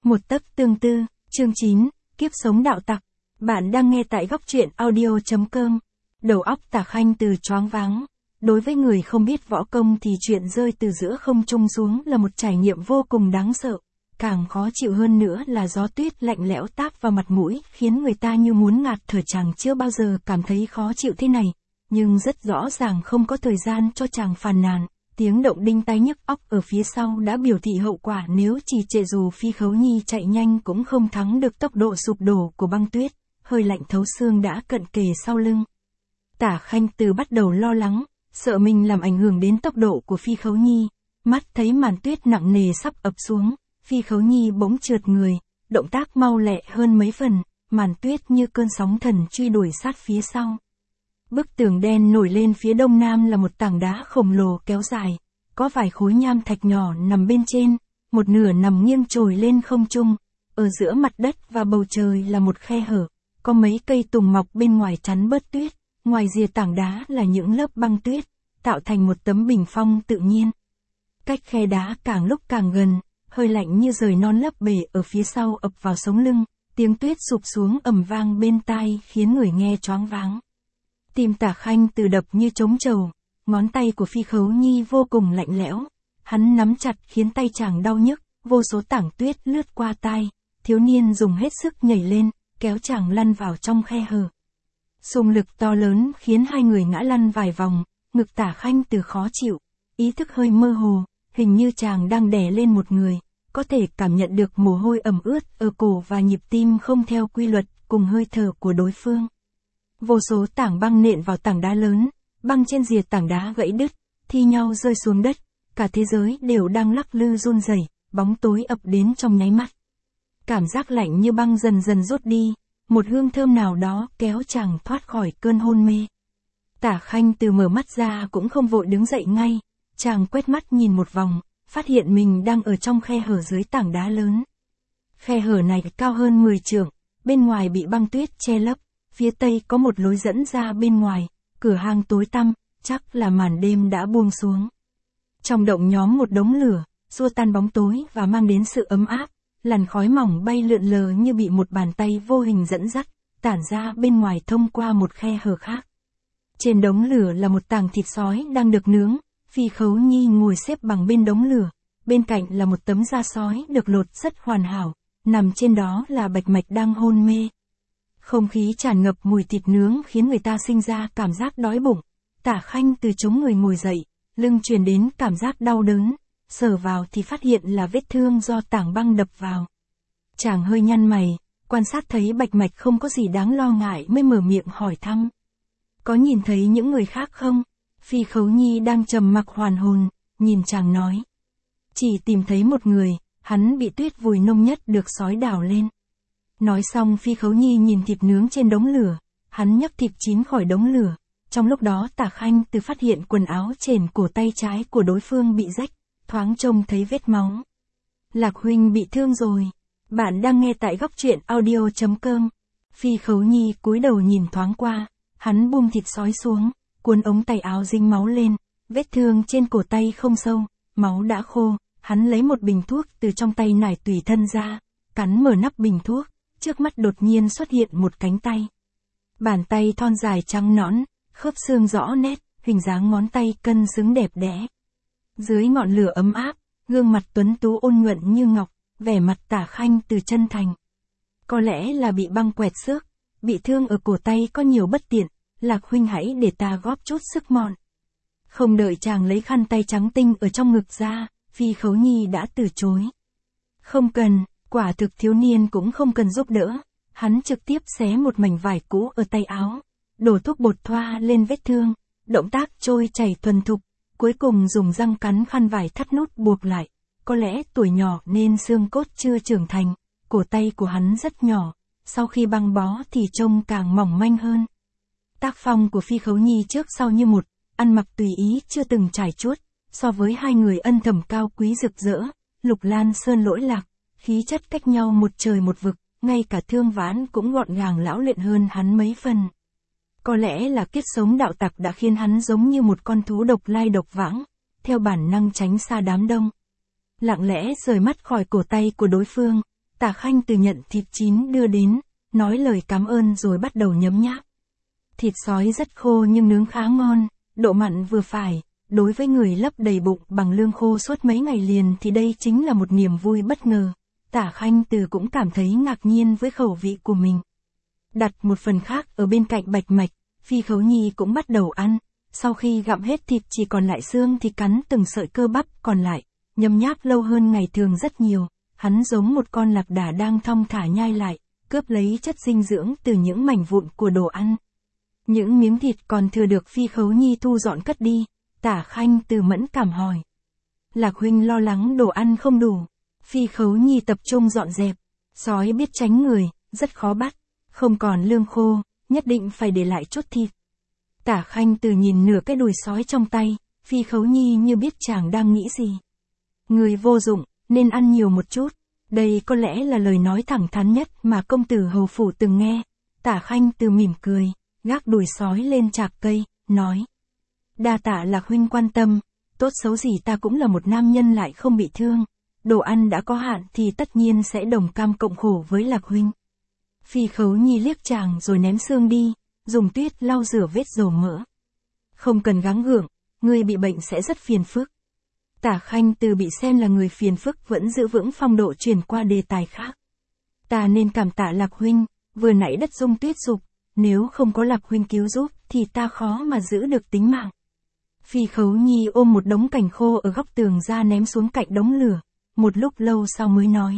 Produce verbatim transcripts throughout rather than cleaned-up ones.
Một tấc tương tư, chương chín, kiếp sống đạo tặc. Bạn đang nghe tại góc truyện audio chấm com. Đầu óc Tả Khanh Từ choáng váng. Đối với người không biết võ công thì chuyện rơi từ giữa không trung xuống là một trải nghiệm vô cùng đáng sợ. Càng khó chịu hơn nữa là gió tuyết lạnh lẽo táp vào mặt mũi, khiến người ta như muốn ngạt thở. Chàng chưa bao giờ cảm thấy khó chịu thế này, nhưng rất rõ ràng không có thời gian cho chàng phàn nàn. Tiếng động đinh tai nhức óc ở phía sau đã biểu thị hậu quả, nếu trì trệ dù Phi Khấu Nhi chạy nhanh cũng không thắng được tốc độ sụp đổ của băng tuyết, hơi lạnh thấu xương đã cận kề sau lưng. Tả Khanh Từ bắt đầu lo lắng, sợ mình làm ảnh hưởng đến tốc độ của Phi Khấu Nhi. Mắt thấy màn tuyết nặng nề sắp ập xuống, Phi Khấu Nhi bỗng trượt người, động tác mau lẹ hơn mấy phần, màn tuyết như cơn sóng thần truy đuổi sát phía sau. Bức tường đen nổi lên phía đông nam là một tảng đá khổng lồ kéo dài, có vài khối nham thạch nhỏ nằm bên trên, một nửa nằm nghiêng trồi lên không trung, ở giữa mặt đất và bầu trời là một khe hở, có mấy cây tùng mọc bên ngoài chắn bớt tuyết, ngoài rìa tảng đá là những lớp băng tuyết, tạo thành một tấm bình phong tự nhiên. Cách khe đá càng lúc càng gần, hơi lạnh như rời non lấp bể ở phía sau ập vào sống lưng, tiếng tuyết sụp xuống ầm vang bên tai khiến người nghe choáng váng. Tim Tả Khanh Từ đập như trống trầu, ngón tay của Phi Khấu Nhi vô cùng lạnh lẽo, hắn nắm chặt khiến tay chàng đau nhức, vô số tảng tuyết lướt qua tai, thiếu niên dùng hết sức nhảy lên, kéo chàng lăn vào trong khe hở. Xung lực to lớn khiến hai người ngã lăn vài vòng, ngực Tả Khanh Từ khó chịu, ý thức hơi mơ hồ, hình như chàng đang đè lên một người, có thể cảm nhận được mồ hôi ẩm ướt ở cổ và nhịp tim không theo quy luật cùng hơi thở của đối phương. Vô số tảng băng nện vào tảng đá lớn, băng trên rìa tảng đá gãy đứt, thi nhau rơi xuống đất, cả thế giới đều đang lắc lư run rẩy, bóng tối ập đến trong nháy mắt. Cảm giác lạnh như băng dần dần rút đi, một hương thơm nào đó kéo chàng thoát khỏi cơn hôn mê. Tả Khanh Từ mở mắt ra cũng không vội đứng dậy ngay, chàng quét mắt nhìn một vòng, phát hiện mình đang ở trong khe hở dưới tảng đá lớn. Khe hở này cao hơn mười trượng, bên ngoài bị băng tuyết che lấp. Phía tây có một lối dẫn ra bên ngoài, cửa hang tối tăm, chắc là màn đêm đã buông xuống. Trong động nhóm một đống lửa, xua tan bóng tối và mang đến sự ấm áp, làn khói mỏng bay lượn lờ như bị một bàn tay vô hình dẫn dắt, tản ra bên ngoài thông qua một khe hở khác. Trên đống lửa là một tảng thịt sói đang được nướng, Phi Khấu Nhi ngồi xếp bằng bên đống lửa, bên cạnh là một tấm da sói được lột rất hoàn hảo, nằm trên đó là Bạch Mạch đang hôn mê. Không khí tràn ngập mùi thịt nướng khiến người ta sinh ra cảm giác đói bụng. Tả Khanh Từ chống người ngồi dậy, lưng truyền đến cảm giác đau đớn, sờ vào thì phát hiện là vết thương do tảng băng đập vào. Chàng hơi nhăn mày, quan sát thấy Bạch Mạch không có gì đáng lo ngại mới mở miệng hỏi thăm. Có nhìn thấy những người khác không? Phi Khấu Nhi đang trầm mặc hoàn hồn, nhìn chàng nói. Chỉ tìm thấy một người, hắn bị tuyết vùi nông nhất được sói đào lên. Nói xong Phi Khấu Nhi nhìn thịt nướng trên đống lửa, hắn nhấc thịt chín khỏi đống lửa, trong lúc đó Tả Khanh Từ phát hiện quần áo trên cổ tay trái của đối phương bị rách, thoáng trông thấy vết máu. Lạc huynh bị thương rồi. Bạn đang nghe tại góc truyện audio chấm com. Phi Khấu Nhi cúi đầu nhìn thoáng qua, hắn buông thịt sói xuống, cuốn ống tay áo dính máu lên, vết thương trên cổ tay không sâu, máu đã khô, hắn lấy một bình thuốc từ trong tay nải tùy thân ra, cắn mở nắp bình thuốc. Trước mắt đột nhiên xuất hiện một cánh tay. Bàn tay thon dài trắng nõn, khớp xương rõ nét, hình dáng ngón tay cân xứng đẹp đẽ. Dưới ngọn lửa ấm áp, gương mặt tuấn tú ôn nhuận như ngọc, vẻ mặt Tả Khanh Từ chân thành. Có lẽ là bị băng quẹt xước, bị thương ở cổ tay có nhiều bất tiện, Lạc huynh hãy để ta góp chút sức mọn. Không đợi chàng lấy khăn tay trắng tinh ở trong ngực ra, Phi Khấu Nhi đã từ chối. Không cần. Quả thực thiếu niên cũng không cần giúp đỡ, hắn trực tiếp xé một mảnh vải cũ ở tay áo, đổ thuốc bột thoa lên vết thương, động tác trôi chảy thuần thục, cuối cùng dùng răng cắn khăn vải thắt nút buộc lại, có lẽ tuổi nhỏ nên xương cốt chưa trưởng thành, cổ tay của hắn rất nhỏ, sau khi băng bó thì trông càng mỏng manh hơn. Tác phong của Phi Khấu Nhi trước sau như một, ăn mặc tùy ý chưa từng trải chuốt, so với hai người ân thầm cao quý rực rỡ, Lục Lan Sơn lỗi lạc. Khí chất cách nhau một trời một vực, ngay cả Thương Vãn cũng gọn gàng lão luyện hơn hắn mấy phần. Có lẽ là kiếp sống đạo tặc đã khiến hắn giống như một con thú độc lai độc vãng, theo bản năng tránh xa đám đông. Lặng lẽ rời mắt khỏi cổ tay của đối phương, Tả Khanh Từ nhận thịt chín đưa đến, nói lời cảm ơn rồi bắt đầu nhấm nháp. Thịt sói rất khô nhưng nướng khá ngon, độ mặn vừa phải, đối với người lấp đầy bụng bằng lương khô suốt mấy ngày liền thì đây chính là một niềm vui bất ngờ. Tả Khanh Từ cũng cảm thấy ngạc nhiên với khẩu vị của mình. Đặt một phần khác ở bên cạnh Bạch Mạch, Phi Khấu Nhi cũng bắt đầu ăn, sau khi gặm hết thịt chỉ còn lại xương thì cắn từng sợi cơ bắp còn lại, nhấm nháp lâu hơn ngày thường rất nhiều, hắn giống một con lạc đà đang thong thả nhai lại, cướp lấy chất dinh dưỡng từ những mảnh vụn của đồ ăn. Những miếng thịt còn thừa được Phi Khấu Nhi thu dọn cất đi, Tả Khanh Từ mẫn cảm hỏi. Lạc huynh lo lắng đồ ăn không đủ. Phi Khấu Nhi tập trung dọn dẹp. Sói biết tránh người, rất khó bắt. Không còn lương khô, nhất định phải để lại chút thịt. Tả Khanh Từ nhìn nửa cái đùi sói trong tay, Phi Khấu Nhi như biết chàng đang nghĩ gì. Người vô dụng, nên ăn nhiều một chút. Đây có lẽ là lời nói thẳng thắn nhất mà công tử hầu phủ từng nghe. Tả Khanh Từ mỉm cười, gác đùi sói lên chạc cây, nói. Đa tạ Lạc huynh quan tâm, tốt xấu gì ta cũng là một nam nhân lại không bị thương. Đồ ăn đã có hạn thì tất nhiên sẽ đồng cam cộng khổ với Lạc huynh. Phi Khấu Nhi liếc chàng rồi ném xương đi, dùng tuyết lau rửa vết dầu mỡ. Không cần gắng gượng, ngươi bị bệnh sẽ rất phiền phức. Tả Khanh Từ bị xem là người phiền phức vẫn giữ vững phong độ chuyển qua đề tài khác. Ta nên cảm tạ Lạc huynh, vừa nãy đất dung tuyết dục, nếu không có Lạc huynh cứu giúp thì ta khó mà giữ được tính mạng. Phi Khấu Nhi ôm một đống cành khô ở góc tường ra ném xuống cạnh đống lửa, một lúc lâu sau mới nói.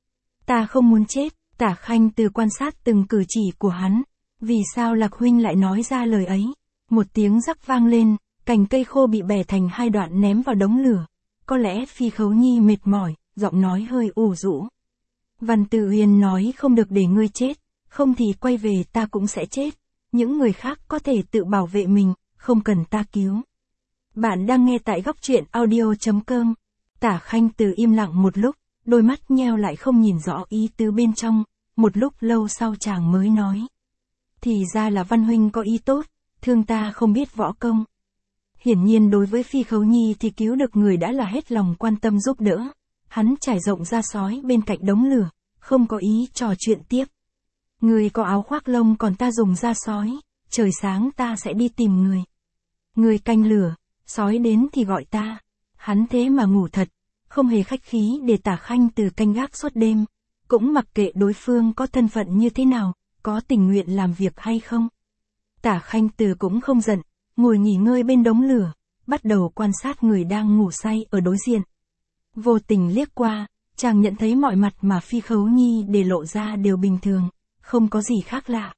Ta không muốn chết. Tả Khanh Từ quan sát từng cử chỉ của hắn. Vì sao Lạc huynh lại nói ra lời ấy? Một tiếng rắc vang lên, cành cây khô bị bẻ thành hai đoạn ném vào đống lửa. Có lẽ Phi Khấu Nhi mệt mỏi, giọng nói hơi ủ rũ. Văn Tử Uyên nói không được để ngươi chết, không thì quay về ta cũng sẽ chết. Những người khác có thể tự bảo vệ mình, không cần ta cứu. Bạn đang nghe tại góc truyện audio chấm com. Tả Khanh Từ im lặng một lúc, đôi mắt nheo lại không nhìn rõ ý tứ bên trong, một lúc lâu sau chàng mới nói. Thì ra là Văn huynh có ý tốt, thương ta không biết võ công. Hiển nhiên đối với Phi Khấu Nhi thì cứu được người đã là hết lòng quan tâm giúp đỡ. Hắn trải rộng ra sói bên cạnh đống lửa, không có ý trò chuyện tiếp. Người có áo khoác lông còn ta dùng da sói, trời sáng ta sẽ đi tìm người. Người canh lửa, sói đến thì gọi ta. Hắn thế mà ngủ thật, không hề khách khí để Tả Khanh Từ canh gác suốt đêm, cũng mặc kệ đối phương có thân phận như thế nào, có tình nguyện làm việc hay không. Tả Khanh Từ cũng không giận, ngồi nghỉ ngơi bên đống lửa, bắt đầu quan sát người đang ngủ say ở đối diện. Vô tình liếc qua, chàng nhận thấy mọi mặt mà Phi Khấu Nhi để lộ ra đều bình thường, không có gì khác lạ.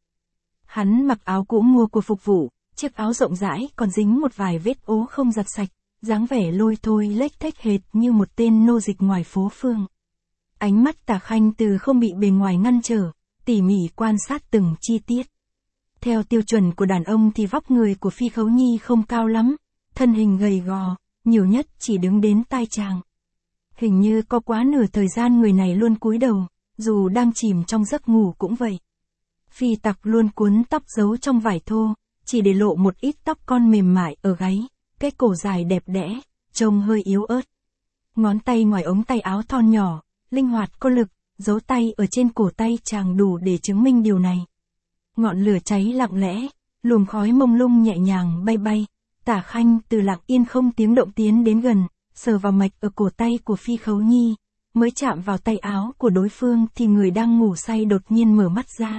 Hắn mặc áo cũ mua của phục vụ, chiếc áo rộng rãi còn dính một vài vết ố không giặt sạch, dáng vẻ lôi thôi lếch thếch hệt như một tên nô dịch ngoài phố phường. Ánh mắt Tả Khanh Từ không bị bề ngoài ngăn trở, tỉ mỉ quan sát từng chi tiết. Theo tiêu chuẩn của đàn ông thì vóc người của Phi Khấu Nhi không cao lắm, thân hình gầy gò, nhiều nhất chỉ đứng đến tai chàng. Hình như có quá nửa thời gian người này luôn cúi đầu, dù đang chìm trong giấc ngủ cũng vậy. Phi Tặc luôn cuốn tóc giấu trong vải thô, chỉ để lộ một ít tóc con mềm mại ở gáy, cái cổ dài đẹp đẽ, trông hơi yếu ớt. Ngón tay ngoài ống tay áo thon nhỏ, linh hoạt có lực, dấu tay ở trên cổ tay chàng đủ để chứng minh điều này. Ngọn lửa cháy lặng lẽ, luồng khói mông lung nhẹ nhàng bay bay, Tả Khanh Từ lặng yên không tiếng động tiến đến gần, sờ vào mạch ở cổ tay của Phi Khấu Nhi, mới chạm vào tay áo của đối phương thì người đang ngủ say đột nhiên mở mắt ra.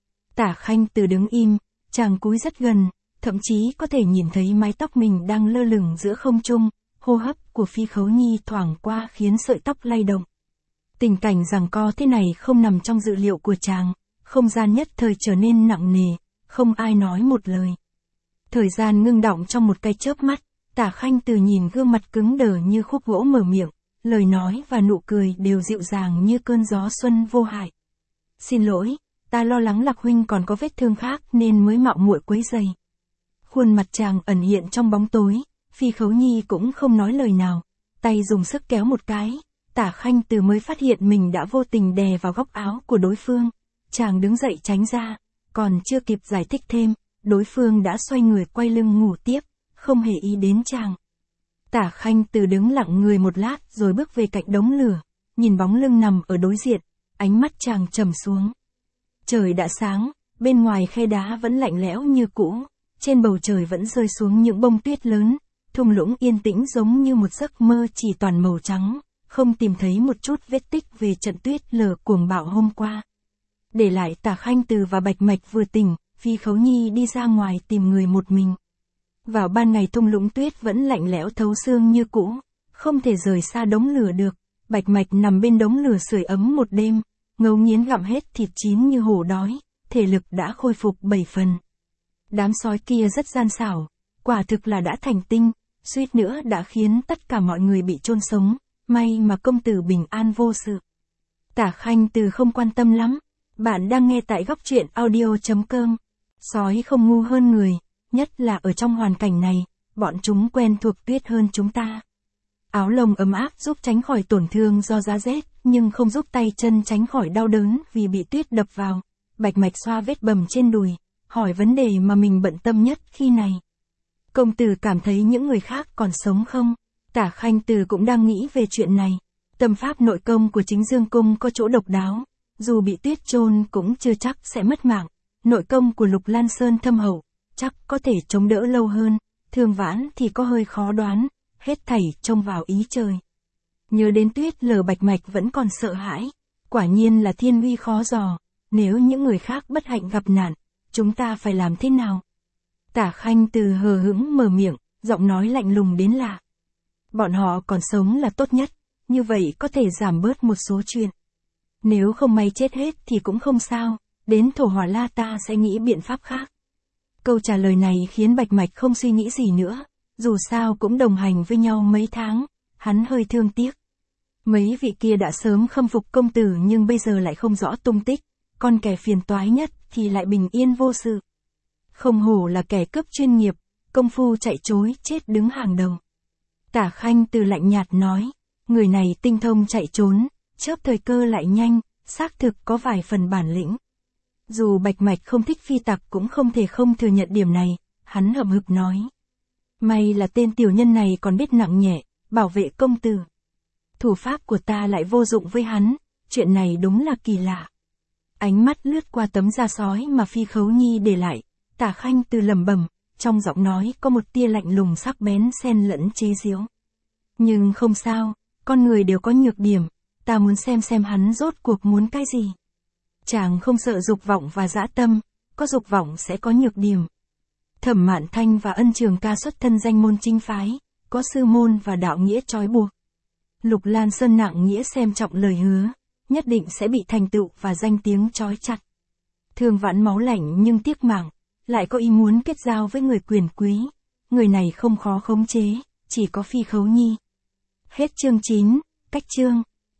Tả Khanh Từ đứng im, chàng cúi rất gần, thậm chí có thể nhìn thấy mái tóc mình đang lơ lửng giữa không trung, hô hấp của Phi Khấu Nhi thoảng qua khiến sợi tóc lay động. Tình cảnh giằng co thế này không nằm trong dự liệu của chàng, không gian nhất thời trở nên nặng nề, không ai nói một lời. Thời gian ngưng đọng trong một cái chớp mắt, Tả Khanh Từ nhìn gương mặt cứng đờ như khúc gỗ mở miệng, lời nói và nụ cười đều dịu dàng như cơn gió xuân vô hại. Xin lỗi, ta lo lắng Lạc huynh còn có vết thương khác nên mới mạo muội quấy rầy. Khuôn mặt chàng ẩn hiện trong bóng tối, Phi Khấu Nhi cũng không nói lời nào, tay dùng sức kéo một cái, Tả Khanh Từ mới phát hiện mình đã vô tình đè vào góc áo của đối phương. Chàng đứng dậy tránh ra, còn chưa kịp giải thích thêm, đối phương đã xoay người quay lưng ngủ tiếp, không hề ý đến chàng. Tả Khanh Từ đứng lặng người một lát rồi bước về cạnh đống lửa, nhìn bóng lưng nằm ở đối diện, ánh mắt chàng trầm xuống. Trời đã sáng, bên ngoài khe đá vẫn lạnh lẽo như cũ, trên bầu trời vẫn rơi xuống những bông tuyết lớn, thung lũng yên tĩnh giống như một giấc mơ chỉ toàn màu trắng, không tìm thấy một chút vết tích về trận tuyết lở cuồng bạo hôm qua. Để lại Tả Khanh Từ và Bạch Mạch vừa tỉnh, Phi Khấu Nhi đi ra ngoài tìm người một mình. Vào ban ngày thung lũng tuyết vẫn lạnh lẽo thấu xương như cũ, không thể rời xa đống lửa được. Bạch Mạch nằm bên đống lửa sưởi ấm một đêm, ngấu nghiến gặm hết thịt chín như hổ đói, thể lực đã khôi phục bảy phần. Đám sói kia rất gian xảo, quả thực là đã thành tinh, suýt nữa đã khiến tất cả mọi người bị chôn sống, may mà công tử bình an vô sự. Tả Khanh Từ không quan tâm lắm. Bạn đang nghe tại góc truyện audio chấm com. Sói không ngu hơn người, nhất là ở trong hoàn cảnh này, bọn chúng quen thuộc tuyết hơn chúng ta. Áo lông ấm áp giúp tránh khỏi tổn thương do giá rét, nhưng không giúp tay chân tránh khỏi đau đớn vì bị tuyết đập vào. Bạch Mạch xoa vết bầm trên đùi, hỏi vấn đề mà mình bận tâm nhất khi này. Công tử cảm thấy những người khác còn sống không? Tả Khanh Từ cũng đang nghĩ về chuyện này. Tâm pháp nội công của Chính Dương Cung có chỗ độc đáo, dù bị tuyết chôn cũng chưa chắc sẽ mất mạng. Nội công của Lục Lan Sơn thâm hậu, chắc có thể chống đỡ lâu hơn, Thương Vãn thì có hơi khó đoán, hết thảy trông vào ý trời. Nhớ đến tuyết lở, Bạch Mạch vẫn còn sợ hãi, quả nhiên là thiên uy khó dò, nếu những người khác bất hạnh gặp nạn, chúng ta phải làm thế nào? Tả Khanh Từ hờ hững mở miệng, giọng nói lạnh lùng đến lạ. Bọn họ còn sống là tốt nhất, như vậy có thể giảm bớt một số chuyện. Nếu không may chết hết thì cũng không sao, đến Thổ Hỏa La ta sẽ nghĩ biện pháp khác. Câu trả lời này khiến Bạch Mạch không suy nghĩ gì nữa, dù sao cũng đồng hành với nhau mấy tháng, hắn hơi thương tiếc. Mấy vị kia đã sớm khâm phục công tử nhưng bây giờ lại không rõ tung tích, còn kẻ phiền toái nhất thì lại bình yên vô sự. Không hổ là kẻ cướp chuyên nghiệp, công phu chạy trối chết đứng hàng đầu. Tả Khanh Từ lạnh nhạt nói, người này tinh thông chạy trốn, chớp thời cơ lại nhanh, xác thực có vài phần bản lĩnh. Dù Bạch Mạch không thích phi tặc cũng không thể không thừa nhận điểm này, hắn hậm hực nói. May là tên tiểu nhân này còn biết nặng nhẹ, bảo vệ công tử. Thủ pháp của ta lại vô dụng với hắn, chuyện này đúng là kỳ lạ. Ánh mắt lướt qua tấm da sói mà Phi Khấu Nhi để lại, Tả Khanh Từ lẩm bẩm, trong giọng nói có một tia lạnh lùng sắc bén xen lẫn chế giễu. Nhưng không sao, con người đều có nhược điểm, ta muốn xem xem hắn rốt cuộc muốn cái gì. Chàng không sợ dục vọng và dã tâm, có dục vọng sẽ có nhược điểm. Thẩm Mạn Thanh và Ân Trường Ca xuất thân danh môn chính phái, có sư môn và đạo nghĩa trói buộc. Lục Lan Sơn nặng nghĩa xem trọng lời hứa, nhất định sẽ bị thành tựu và danh tiếng trói chặt. Thương Vãn máu lạnh nhưng tiếc mạng, lại có ý muốn kết giao với người quyền quý, người này không khó khống chế, chỉ có Phi Khấu Nhi. Hết chương chín, cách chương.